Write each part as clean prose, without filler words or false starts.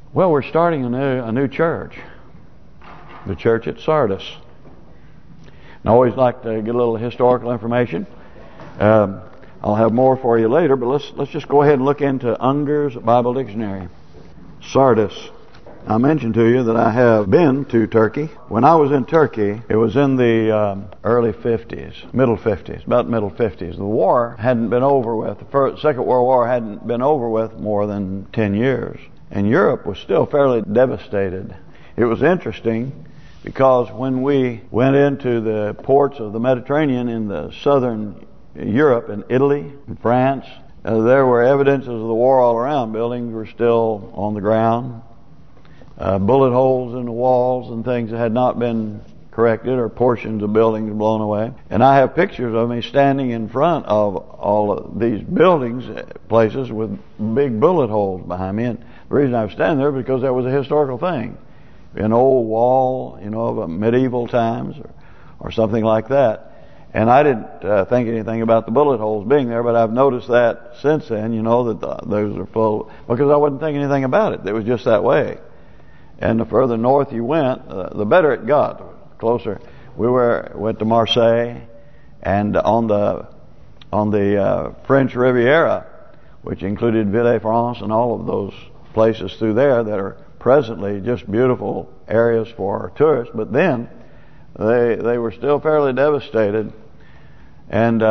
Well, we're starting a new church, the church at Sardis. And I always like to get a little historical information. I'll have more for you later, but let's just go ahead and look into Unger's Bible Dictionary. Sardis. I mentioned to you that I have been to Turkey. When I was in Turkey, it was in the early 50s, middle 50s, about middle 50s. The war hadn't been over with. The Second World War hadn't been over with more than 10 years. And Europe was still fairly devastated. It was interesting because when we went into the ports of the Mediterranean in the southern Europe, in Italy, in France, there were evidences of the war all around. Buildings were still on the ground. Bullet holes in the walls and things that had not been corrected, or portions of buildings blown away. And I have pictures of me standing in front of all of these buildings, places with big bullet holes behind me. And the reason I was standing there was because that was a historical thing. An old wall, of medieval times or something like that. And I didn't think anything about the bullet holes being there, but I've noticed that since then, that those are full, because I wasn't thinking anything about it. It was just that way. And the further north you went, the better it got. Closer. We went to Marseille, and on the French Riviera, which included Villefranche and all of those places through there that are presently just beautiful areas for tourists. But then they were still fairly devastated, and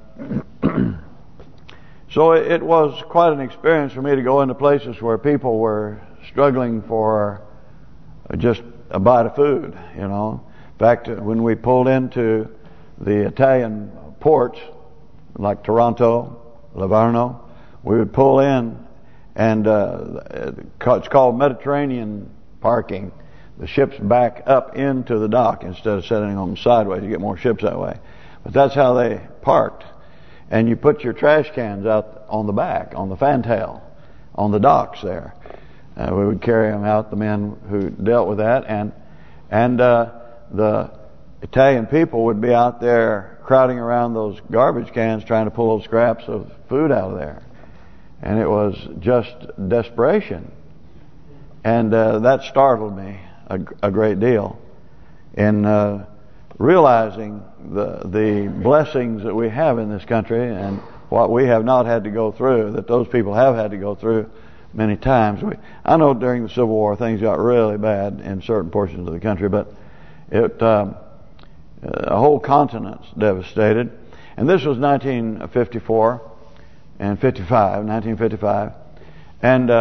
so it was quite an experience for me to go into places where people were struggling for just a bite of food, In fact, when we pulled into the Italian ports, like Taranto, Livorno, we would pull in, and it's called Mediterranean parking. The ships back up into the dock instead of sitting on them sideways. You get more ships that way. But that's how they parked. And you put your trash cans out on the back, on the fantail, on the docks there. We would carry them out, the men who dealt with that, and the Italian people would be out there crowding around those garbage cans trying to pull those scraps of food out of there. And it was just desperation. And that startled me a great deal in realizing the blessings that we have in this country and what we have not had to go through, that those people have had to go through many times. I know during the Civil War things got really bad in certain portions of the country, but a whole continent's devastated. And this was 1954 and 1955. And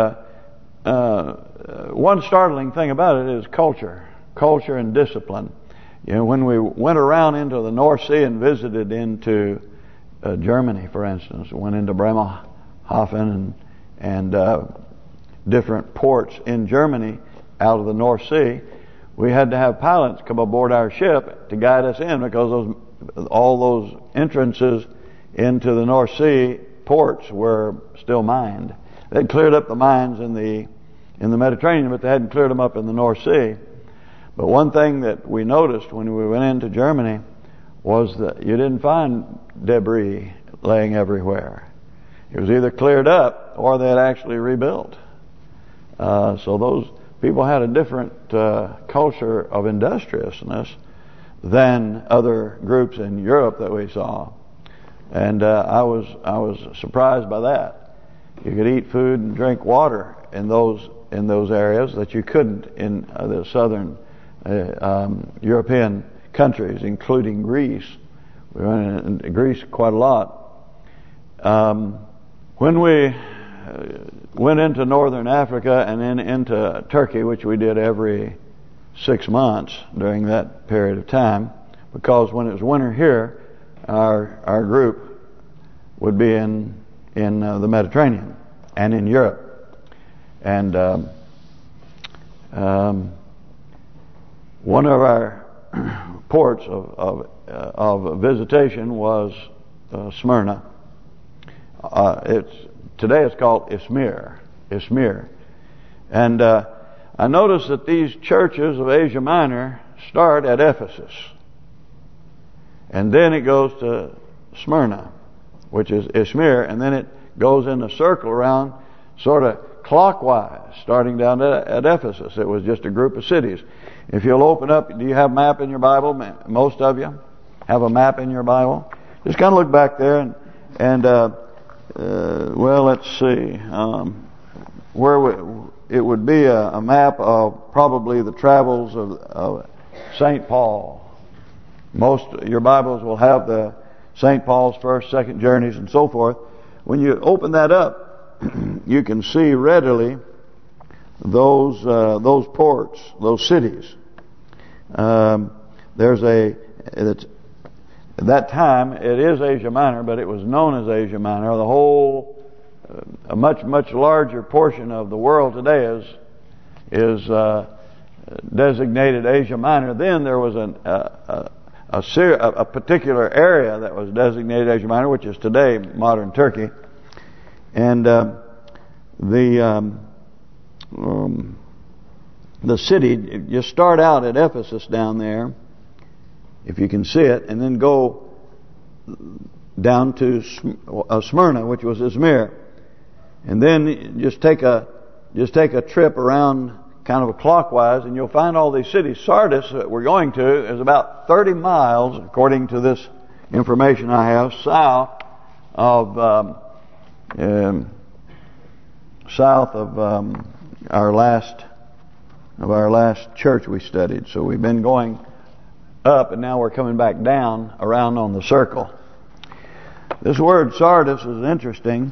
one startling thing about it is culture and discipline. When we went around into the North Sea and visited into Germany, for instance, went into Bremerhaven and different ports in Germany out of the North Sea, we had to have pilots come aboard our ship to guide us in, because all those entrances into the North Sea ports were still mined. They'd cleared up the mines in the Mediterranean, but they hadn't cleared them up in the North Sea. But one thing that we noticed when we went into Germany was that you didn't find debris laying everywhere. It was either cleared up or they had actually rebuilt. So those people had a different culture of industriousness than other groups in Europe that we saw, and I was surprised by that. You could eat food and drink water in those areas that you couldn't in the southern European countries, including Greece. We went into Greece quite a lot. When we went into northern Africa and then into Turkey, which we did every 6 months during that period of time, because when it was winter here, our group would be in the Mediterranean and in Europe. And one of our ports of visitation was Smyrna. Today it's called Izmir. And I noticed that these churches of Asia Minor start at Ephesus, and then it goes to Smyrna, which is Izmir, and then it goes in a circle around, sort of clockwise, starting down at Ephesus. It was just a group of cities. If you'll open up, do you have a map in your Bible? Most of you have a map in your Bible. Just kind of look back there and well, let's see, it would be a map of probably the travels of St. Paul. Most of your Bibles will have the St. Paul's first, second journeys and so forth. When you open that up, you can see readily those ports, those cities. At that time, it is Asia Minor, but it was known as Asia Minor. The whole, a much larger portion of the world today is designated Asia Minor. Then there was a particular area that was designated Asia Minor, which is today modern Turkey, and the city. You start out at Ephesus down there, if you can see it, and then go down to Smyrna, which was Izmir, and then just take a trip around kind of clockwise, and you'll find all these cities. Sardis that we're going to is about 30 miles, according to this information I have, south of our last church we studied. So we've been going up, and now we're coming back down around on the circle. This word Sardis is interesting.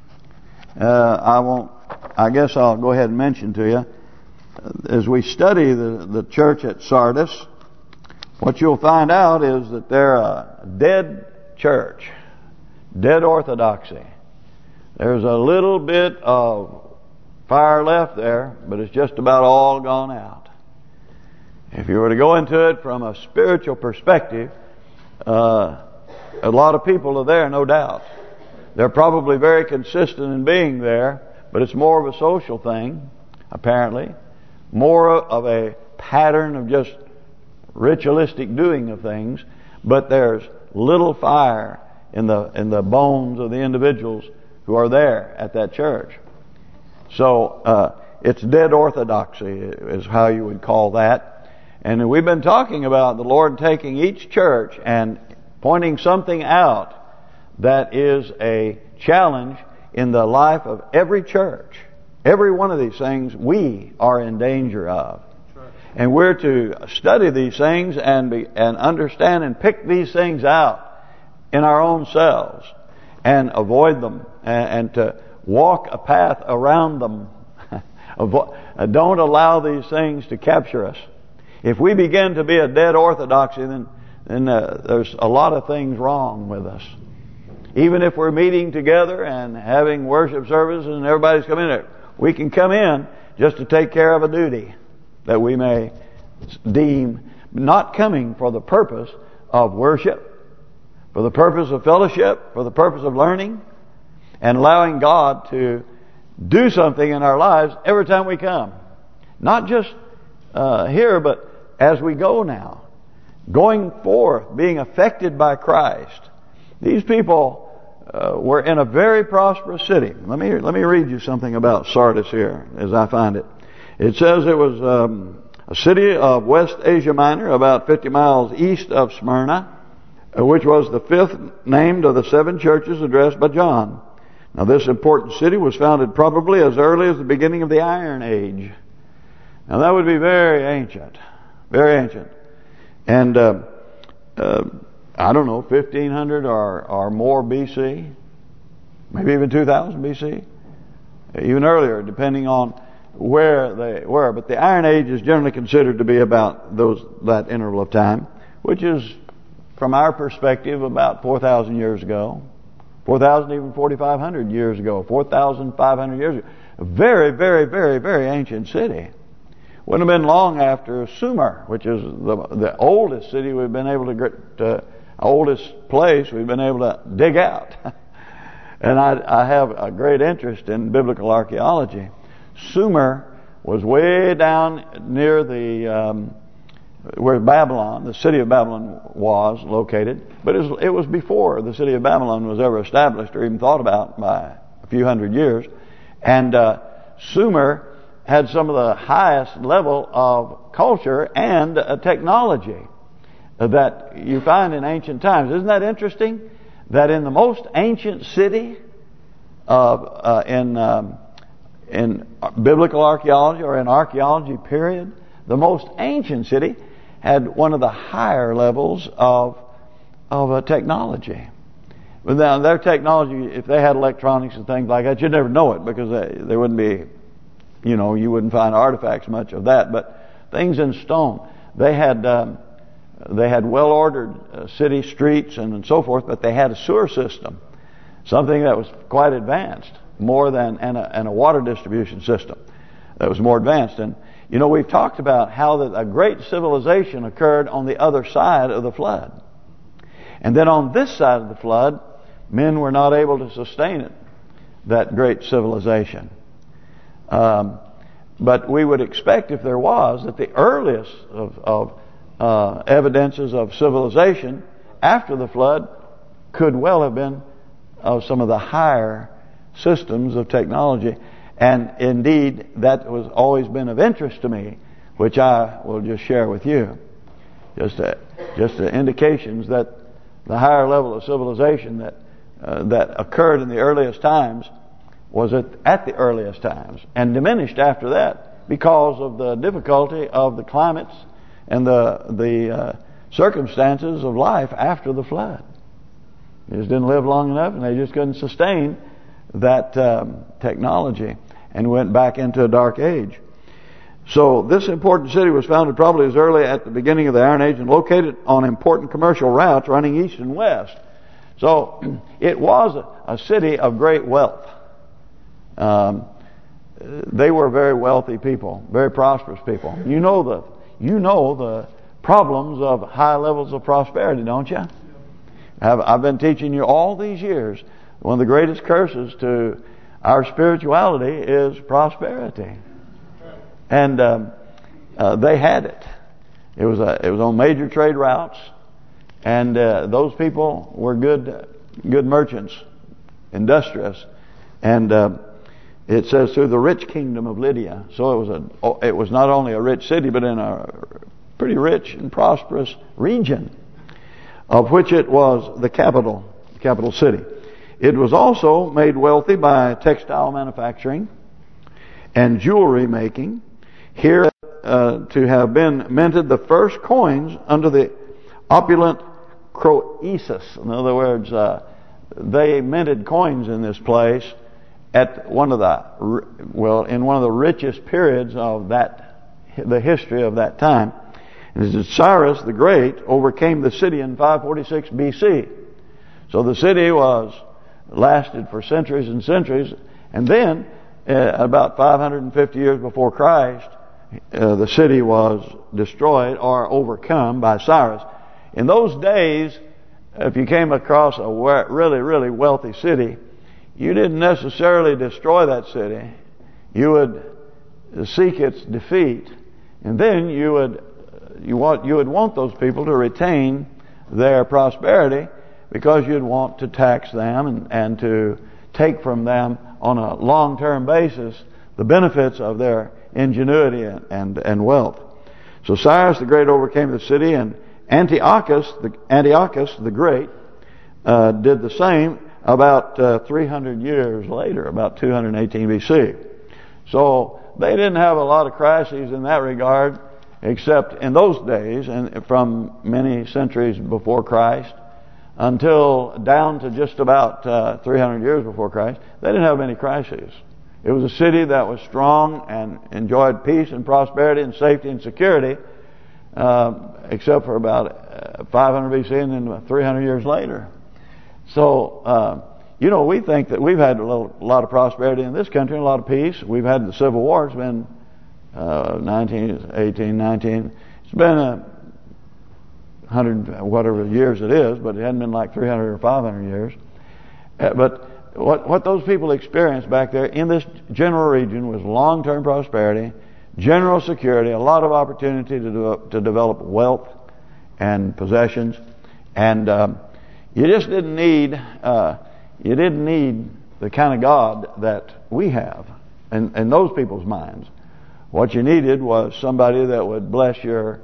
I guess I'll go ahead and mention to you, as we study the church at Sardis, what you'll find out is that they're a dead church, dead orthodoxy. There's a little bit of fire left there, but it's just about all gone out. If you were to go into it from a spiritual perspective, a lot of people are there, no doubt. They're probably very consistent in being there, but it's more of a social thing, apparently. More of a pattern of just ritualistic doing of things, but there's little fire in the bones of the individuals who are there at that church. So it's dead orthodoxy is how you would call that. And we've been talking about the Lord taking each church and pointing something out that is a challenge in the life of every church. Every one of these things we are in danger of. And we're to study these things and understand and pick these things out in our own selves and avoid them and to walk a path around them. Don't allow these things to capture us. If we begin to be a dead orthodoxy, then there's a lot of things wrong with us. Even if we're meeting together and having worship service and everybody's coming in, we can come in just to take care of a duty that we may deem not coming for the purpose of worship, for the purpose of fellowship, for the purpose of learning, and allowing God to do something in our lives every time we come. Not just here, but as we go now, going forth, being affected by Christ. These people were in a very prosperous city. Let me read you something about Sardis here, as I find it. It says it was a city of West Asia Minor, about 50 miles east of Smyrna, which was the fifth named of the 7 churches addressed by John. Now this important city was founded probably as early as the beginning of the Iron Age. Now that would be very ancient, very ancient. And I don't know, 1500 or more BC, maybe even 2000 BC, even earlier, depending on where they were. But the Iron Age is generally considered to be about that interval of time, which is, from our perspective, about 4,000 years ago, 4,000, even 4,500 years ago, 4,500 years ago. A very, very, very, very ancient city. Wouldn't have been long after Sumer, which is the oldest city we've been able to get, oldest place we've been able to dig out. And I have a great interest in biblical archaeology. Sumer was way down near the where Babylon, the city of Babylon, was located. But it was before the city of Babylon was ever established or even thought about by a few hundred years. And Sumer had some of the highest level of culture and technology that you find in ancient times. Isn't that interesting? That in the most ancient city in biblical archaeology or in archaeology period, the most ancient city had one of the higher levels of technology. But now their technology, if they had electronics and things like that, you'd never know it because there wouldn't be, you wouldn't find artifacts much of that. But things in stone, they had well-ordered city streets and so forth, but they had a sewer system, something that was quite advanced, more than and a water distribution system that was more advanced. And we've talked about how that a great civilization occurred on the other side of the flood, and then on this side of the flood, men were not able to sustain it, that great civilization. But we would expect, if there was, that the earliest of evidences of civilization after the flood could well have been of some of the higher systems of technology. And indeed, that was always been of interest to me, which I will just share with you. Just the indications that the higher level of civilization that occurred in the earliest times was at the earliest times, and diminished after that because of the difficulty of the climates and the circumstances of life after the flood. They just didn't live long enough, and they just couldn't sustain that technology, and went back into a dark age. So this important city was founded probably as early at the beginning of the Iron Age and located on important commercial routes running east and west. So it was a city of great wealth. They were very wealthy people, very prosperous people. You know the problems of high levels of prosperity, don't you? I've been teaching you all these years. One of the greatest curses to our spirituality is prosperity, and they had it. It was on major trade routes, and those people were good merchants, industrious, and it says through the rich kingdom of Lydia. So it was not only a rich city, but in a pretty rich and prosperous region, of which it was the capital city. It was also made wealthy by textile manufacturing and jewelry making. Here to have been minted the first coins under the opulent Croesus. In other words, they minted coins in this place at in one of the richest periods of the history of that time. And Cyrus the Great overcame the city in 546 BC. So the city lasted for centuries and centuries, and then about 550 years before Christ, the city was destroyed or overcome by Cyrus. In those days, if you came across a really, really wealthy city, you didn't necessarily destroy that city. You would seek its defeat, and then you would want those people to retain their prosperity, because you'd want to tax them and to take from them on a long-term basis the benefits of their ingenuity and wealth. So Cyrus the Great overcame the city, and Antiochus the Great did the same about 300 years later, about 218 BC. So they didn't have a lot of crises in that regard, except in those days, and from many centuries before Christ until down to just about 300 years before Christ, they didn't have many crises. It was a city that was strong and enjoyed peace and prosperity and safety and security, except for about 500 BC and then 300 years later. So, we think that we've had a lot of prosperity in this country and a lot of peace. We've had the Civil War. It's been 18, 19. It's been 100 whatever years it is, but it hadn't been like 300 or 500 years. But what those people experienced back there in this general region was long-term prosperity, general security, a lot of opportunity to develop wealth and possessions, and you just didn't need the kind of God that we have. in those people's minds. What you needed was somebody that would bless your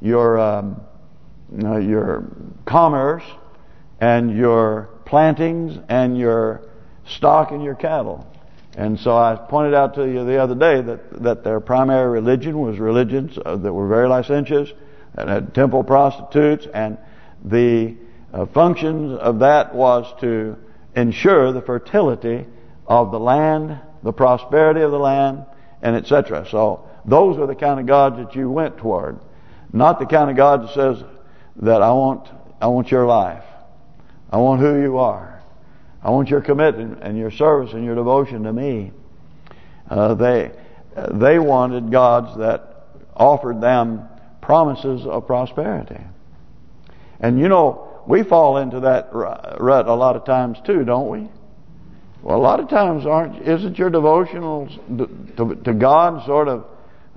commerce and your plantings and your stock and your cattle. And so I pointed out to you the other day that their primary religion was religions that were very licentious and had temple prostitutes, and the functions of that was to ensure the fertility of the land, the prosperity of the land, and etc. So those are the kind of gods that you went toward, not the kind of God that says that I want your life, I want who you are, I want your commitment and your service and your devotion to me. They wanted gods that offered them promises of prosperity. And you know, we fall into that rut a lot of times too, don't we? Well, a lot of times isn't your devotional to God sort of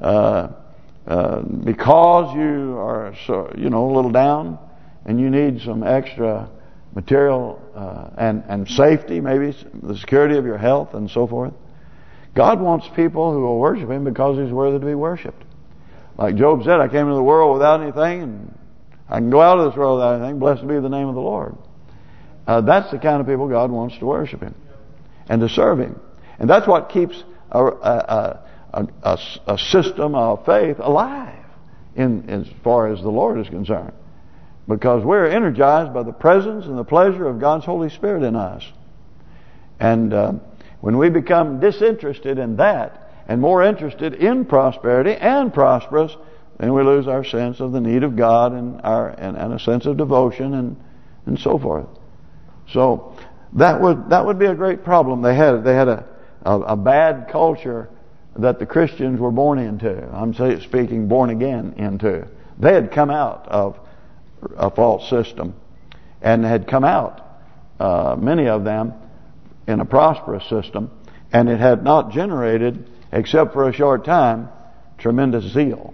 because you are a little down and you need some extra material and safety, maybe the security of your health and so forth. God wants people who will worship Him because He's worthy to be worshipped. Like Job said, I came into the world without anything, and I can go out of this world without anything. Blessed be the name of the Lord. That's the kind of people God wants to worship Him and to serve Him. And that's what keeps a system of faith alive as far as the Lord is concerned. Because we're energized by the presence and the pleasure of God's Holy Spirit in us. And when we become disinterested in that and more interested in prosperity and prosperous, then we lose our sense of the need of God and a sense of devotion and so forth. So that would be a great problem. They had a bad culture that the Christians were born into. I'm speaking born again into. They had come out of a false system and had come out, many of them, in a prosperous system, and it had not generated, except for a short time, tremendous zeal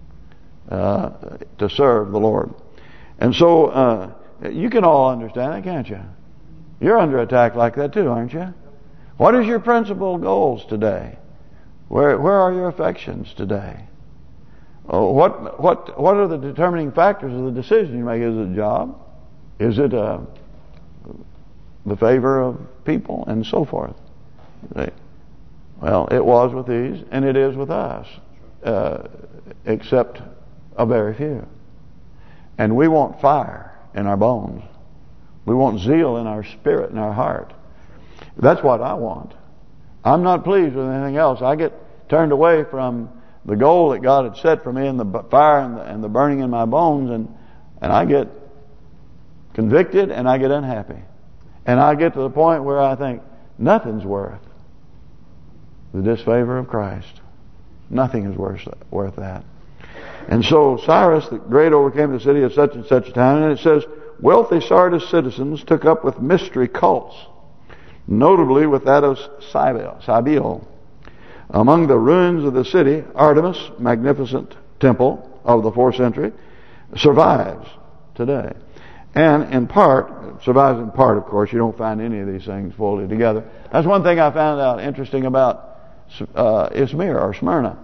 to serve the Lord. And so you can all understand that, can't you? You're under attack like that too, aren't you? What is your principal goals today? Where are your affections today? What are the determining factors of the decision you make? Is it a job? Is it the favor of people and so forth? Well, it was with these, and it is with us, except a very few. And we want fire in our bones. We want zeal in our spirit and our heart. That's what I want. I'm not pleased with anything else. I get turned away from the goal that God had set for me, and the fire and the burning in my bones, and I get convicted and I get unhappy. And I get to the point where I think nothing's worth the disfavor of Christ. Nothing is worth that. And so Cyrus the Great overcame the city at such and such a time, and it says, wealthy Sardis citizens took up with mystery cults, notably with that of Cybele. Among the ruins of the city, Artemis, magnificent temple of the 4th century, survives today. And in part, survives in part, of course. You don't find any of these things fully together. That's one thing I found out interesting about Izmir or Smyrna.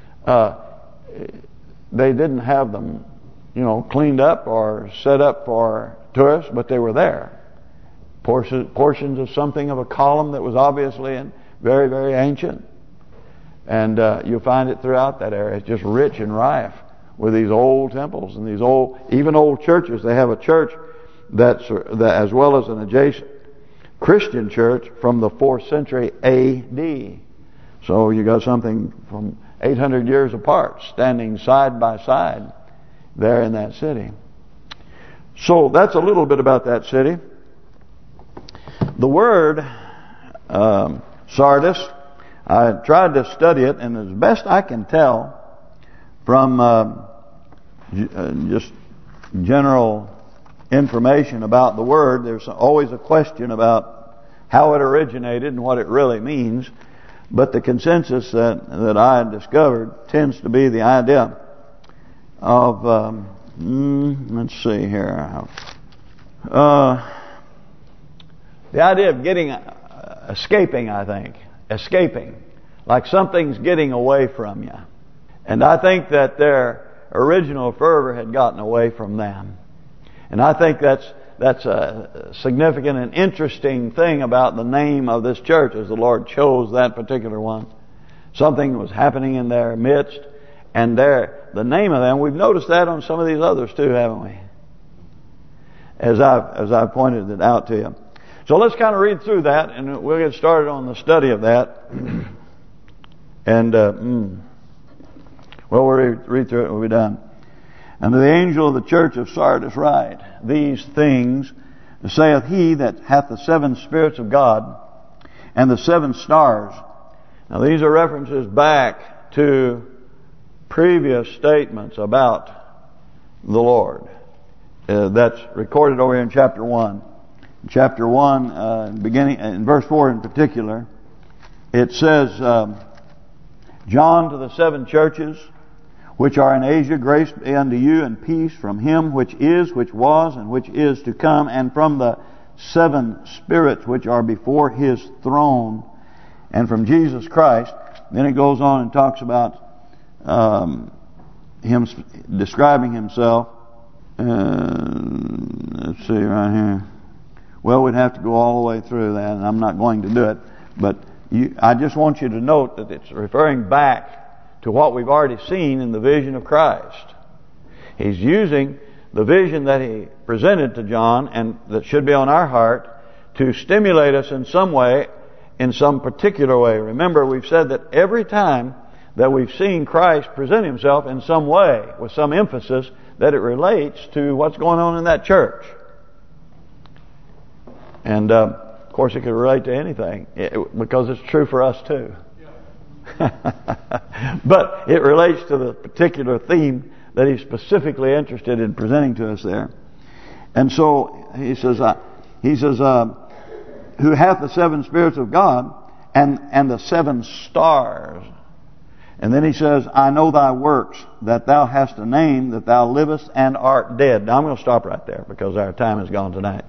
They didn't have them, cleaned up or set up for tourists, but they were there. Portions of something of a column that was obviously very, very ancient. And you'll find it throughout that area. It's just rich and rife with these old temples and these even old churches. They have a church that as well as an adjacent Christian church from the 4th century A.D. So you got something from 800 years apart, standing side by side there in that city. So that's a little bit about that city. The word Sardis, I tried to study it, and as best I can tell from just general information about the word, there's always a question about how it originated and what it really means. But the consensus that I discovered tends to be the idea of let's see here, the idea of escaping. I think escaping like something's getting away from you. And I think that their original fervor had gotten away from them. And I think that's a significant and interesting thing about the name of this church, as the Lord chose that particular one. Something was happening in their midst, and the name of them, we've noticed that on some of these others too, haven't we? As I've pointed it out to you. So let's kind of read through that, and we'll get started on the study of that. And we'll read through it and we'll be done. And to the angel of the church of Sardis write, these things saith he that hath the 7 spirits of God and the 7 stars. Now these are references back to previous statements about the Lord. That's recorded over here in chapter 1. In chapter 1, beginning in verse 4 in particular, it says, John to the 7 churches which are in Asia, grace be unto you and peace from him which is, which was, and which is to come, and from the 7 spirits which are before his throne, and from Jesus Christ. Then it goes on and talks about him describing himself. Let's see right here. Well, we'd have to go all the way through that, and I'm not going to do it. But I just want you to note that it's referring back to what we've already seen in the vision of Christ. He's using the vision that he presented to John, and that should be on our heart, to stimulate us in some way, in some particular way. Remember, we've said that every time that we've seen Christ present himself in some way, with some emphasis, that it relates to what's going on in that church. And of course it could relate to anything, because it's true for us too. But it relates to the particular theme that he's specifically interested in presenting to us there. And so he says, who hath the 7 spirits of God and the 7 stars. And then he says, I know thy works, that thou hast a name, that thou livest and art dead. Now I'm going to stop right there, because our time is gone tonight.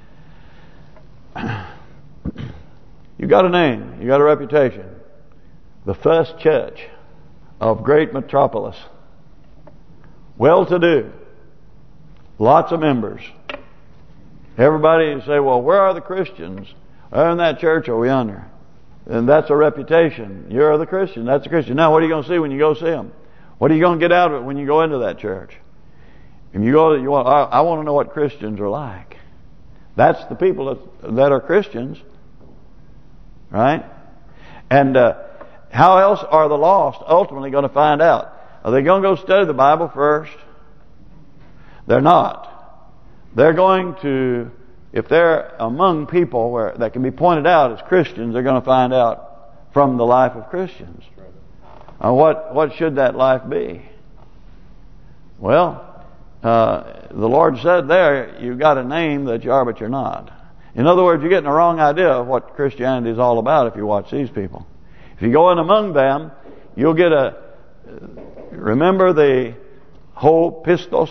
You got a name, you got a reputation. The first church of great metropolis, well-to-do, lots of members. Everybody say, well, where are the Christians? In that church over yonder. And that's a reputation. You're the Christian. That's a Christian. Now, what are you going to see when you go see them? What are you going to get out of it when you go into that church? If you go, I want to know what Christians are like. That's the people that are Christians, right? And how else are the lost ultimately going to find out? Are they going to go study the Bible first? They're not. They're going to, if they're among people that can be pointed out as Christians, they're going to find out from the life of Christians. What should that life be? Well, the Lord said there, you've got a name that you are, but you're not. In other words, you're getting the wrong idea of what Christianity is all about if you watch these people. If you go in among them, you'll get remember the ho pistos,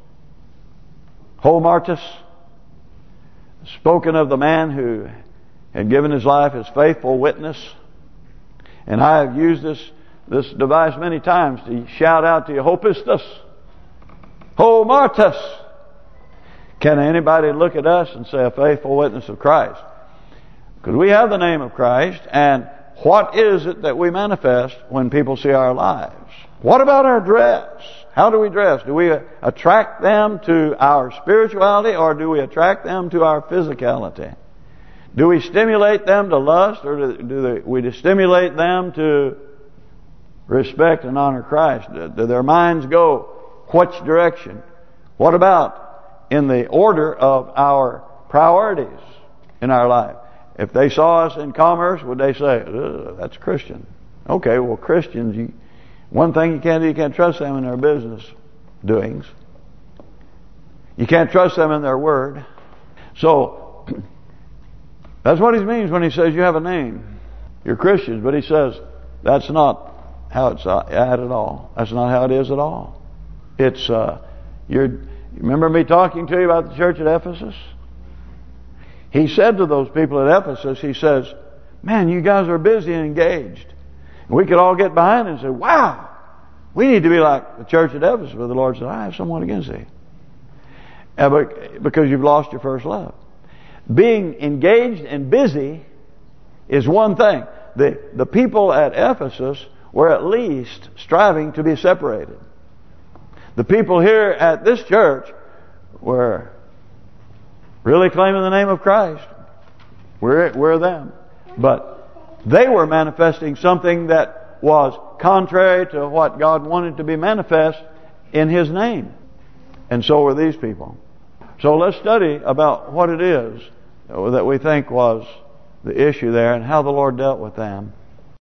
ho martus, spoken of the man who had given his life as faithful witness. And I have used this device many times to shout out to you, ho pistos, ho martus. Can anybody look at us and say a faithful witness of Christ? Because we have the name of Christ, and what is it that we manifest when people see our lives? What about our dress? How do we dress? Do we attract them to our spirituality, or do we attract them to our physicality? Do we stimulate them to lust, or do we stimulate them to respect and honor Christ? Do their minds go which direction? What about in the order of our priorities in our life? If they saw us in commerce, would they say, that's Christian? Okay, well, Christians, one thing you can't do, you can't trust them in their business doings. You can't trust them in their word. So, that's what he means when he says you have a name. You're Christians, but he says that's not how it's at all. That's not how it is at all. It's, remember me talking to you about the church at Ephesus? He said to those people at Ephesus, he says, man, you guys are busy and engaged. We could all get behind it and say, wow, we need to be like the church at Ephesus, where the Lord said, I have someone against thee. Because you've lost your first love. Being engaged and busy is one thing. The people at Ephesus were at least striving to be separated. The people here at this church were really claiming the name of Christ. We're them. But they were manifesting something that was contrary to what God wanted to be manifest in His name. And so were these people. So let's study about what it is that we think was the issue there and how the Lord dealt with them.